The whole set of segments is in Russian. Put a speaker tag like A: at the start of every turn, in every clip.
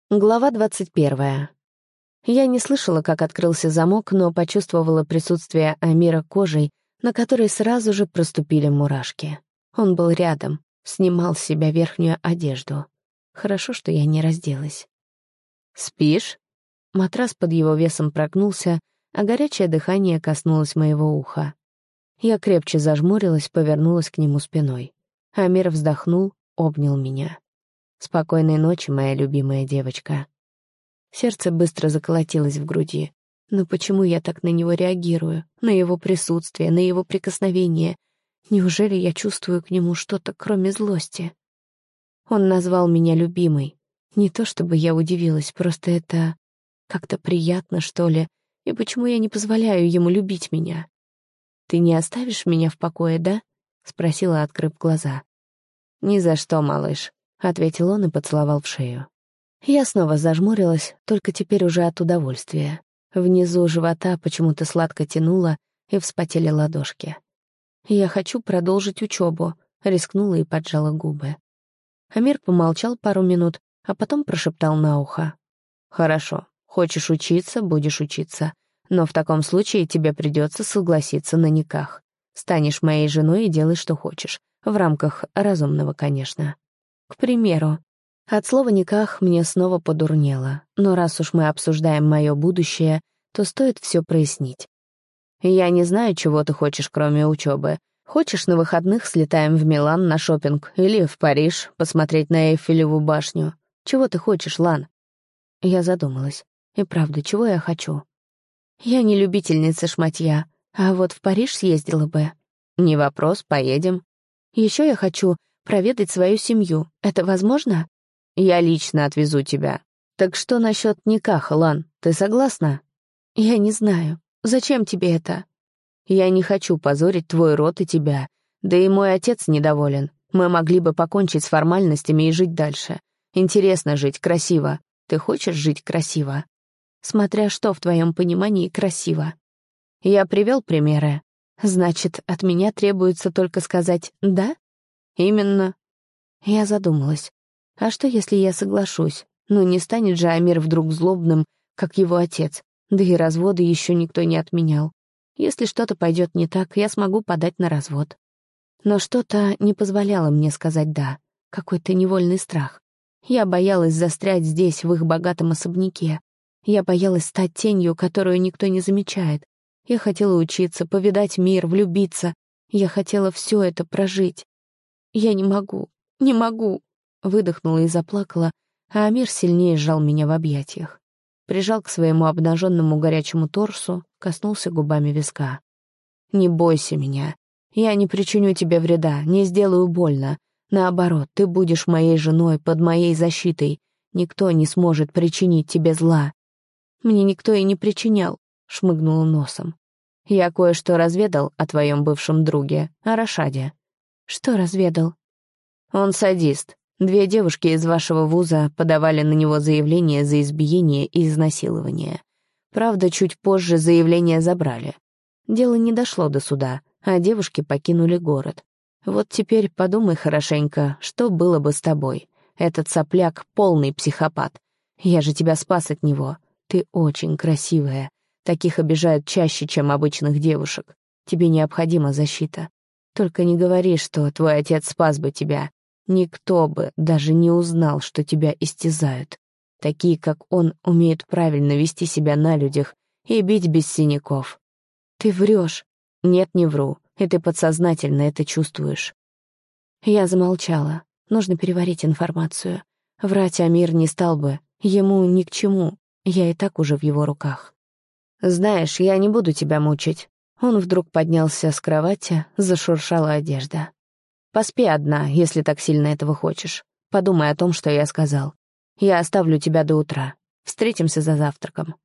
A: Глава 21. Я не слышала, как открылся замок, но почувствовала присутствие Амира кожей, на которой сразу же проступили мурашки. Он был рядом, снимал с себя верхнюю одежду. Хорошо, что я не разделась. «Спишь?» Матрас под его весом прогнулся, а горячее дыхание коснулось моего уха. Я крепче зажмурилась, повернулась к нему спиной. Амир вздохнул, обнял меня. «Спокойной ночи, моя любимая девочка». Сердце быстро заколотилось в груди. Но почему я так на него реагирую? На его присутствие, на его прикосновение? Неужели я чувствую к нему что-то, кроме злости? Он назвал меня любимой. Не то чтобы я удивилась, просто это как-то приятно, что ли. И почему я не позволяю ему любить меня? «Ты не оставишь меня в покое, да?» — спросила, открыв глаза. «Ни за что, малыш», — ответил он и поцеловал в шею. Я снова зажмурилась, только теперь уже от удовольствия. Внизу живота почему-то сладко тянуло, и вспотели ладошки. «Я хочу продолжить учебу», — рискнула и поджала губы. Амир помолчал пару минут, а потом прошептал на ухо. «Хорошо, хочешь учиться — будешь учиться. Но в таком случае тебе придется согласиться на никах. Станешь моей женой и делай, что хочешь. В рамках разумного, конечно. К примеру, от слова «никах» мне снова подурнело, но раз уж мы обсуждаем мое будущее, то стоит все прояснить. Я не знаю, чего ты хочешь, кроме учебы. Хочешь, на выходных слетаем в Милан на шопинг или в Париж посмотреть на Эйфелеву башню? Чего ты хочешь, Лан? Я задумалась. И правда, чего я хочу? Я не любительница шматья, а вот в Париж съездила бы. Не вопрос, поедем. Еще я хочу проведать свою семью. Это возможно? Я лично отвезу тебя. Так что насчет никаха, Лан, ты согласна? Я не знаю. Зачем тебе это? Я не хочу позорить твой род и тебя. Да и мой отец недоволен. Мы могли бы покончить с формальностями и жить дальше. Интересно жить красиво. Ты хочешь жить красиво? Смотря что в твоем понимании красиво. Я привел примеры. Значит, от меня требуется только сказать «да»? Именно. Я задумалась. А что, если я соглашусь? Ну, не станет же Амир вдруг злобным, как его отец. Да и разводы еще никто не отменял. Если что-то пойдет не так, я смогу подать на развод. Но что-то не позволяло мне сказать «да». Какой-то невольный страх. Я боялась застрять здесь, в их богатом особняке. Я боялась стать тенью, которую никто не замечает. Я хотела учиться, повидать мир, влюбиться. Я хотела все это прожить. Я не могу, не могу. Выдохнула и заплакала, а Амир сильнее сжал меня в объятиях. Прижал к своему обнаженному горячему торсу, коснулся губами виска. «Не бойся меня. Я не причиню тебе вреда, не сделаю больно. Наоборот, ты будешь моей женой, под моей защитой. Никто не сможет причинить тебе зла». «Мне никто и не причинял», — шмыгнула носом. «Я кое-что разведал о твоем бывшем друге, о Рашаде». «Что разведал?» «Он садист. 2 девушки из вашего вуза подавали на него заявление за избиение и изнасилование. Правда, чуть позже заявление забрали. Дело не дошло до суда, а девушки покинули город. Вот теперь подумай хорошенько, что было бы с тобой. Этот сопляк — полный психопат. Я же тебя спас от него. Ты очень красивая. Таких обижают чаще, чем обычных девушек. Тебе необходима защита. Только не говори, что твой отец спас бы тебя. Никто бы даже не узнал, что тебя истязают. Такие, как он, умеют правильно вести себя на людях и бить без синяков. Ты врешь. Нет, не вру, и ты подсознательно это чувствуешь. Я замолчала. Нужно переварить информацию. Врать Амир не стал бы. Ему ни к чему. Я и так уже в его руках. Знаешь, я не буду тебя мучить. Он вдруг поднялся с кровати, зашуршала одежда. Поспи одна, если так сильно этого хочешь. Подумай о том, что я сказал. Я оставлю тебя до утра. Встретимся за завтраком».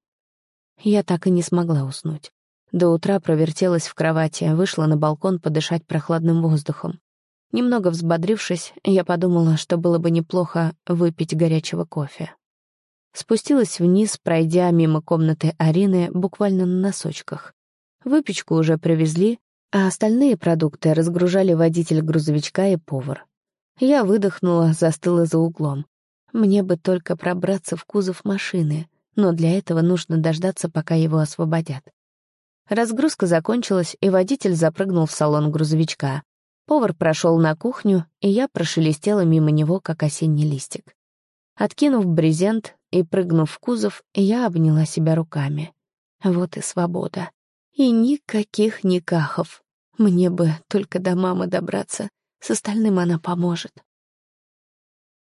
A: Я так и не смогла уснуть. До утра провертелась в кровати, вышла на балкон подышать прохладным воздухом. Немного взбодрившись, я подумала, что было бы неплохо выпить горячего кофе. Спустилась вниз, пройдя мимо комнаты Арины буквально на носочках. Выпечку уже привезли, а остальные продукты разгружали водитель грузовичка и повар. Я выдохнула, застыла за углом. Мне бы только пробраться в кузов машины, но для этого нужно дождаться, пока его освободят. Разгрузка закончилась, и водитель запрыгнул в салон грузовичка. Повар прошел на кухню, и я прошелестела мимо него, как осенний листик. Откинув брезент и прыгнув в кузов, я обняла себя руками. Вот и свобода. И никаких никахов. Мне бы только до мамы добраться, с остальным она поможет.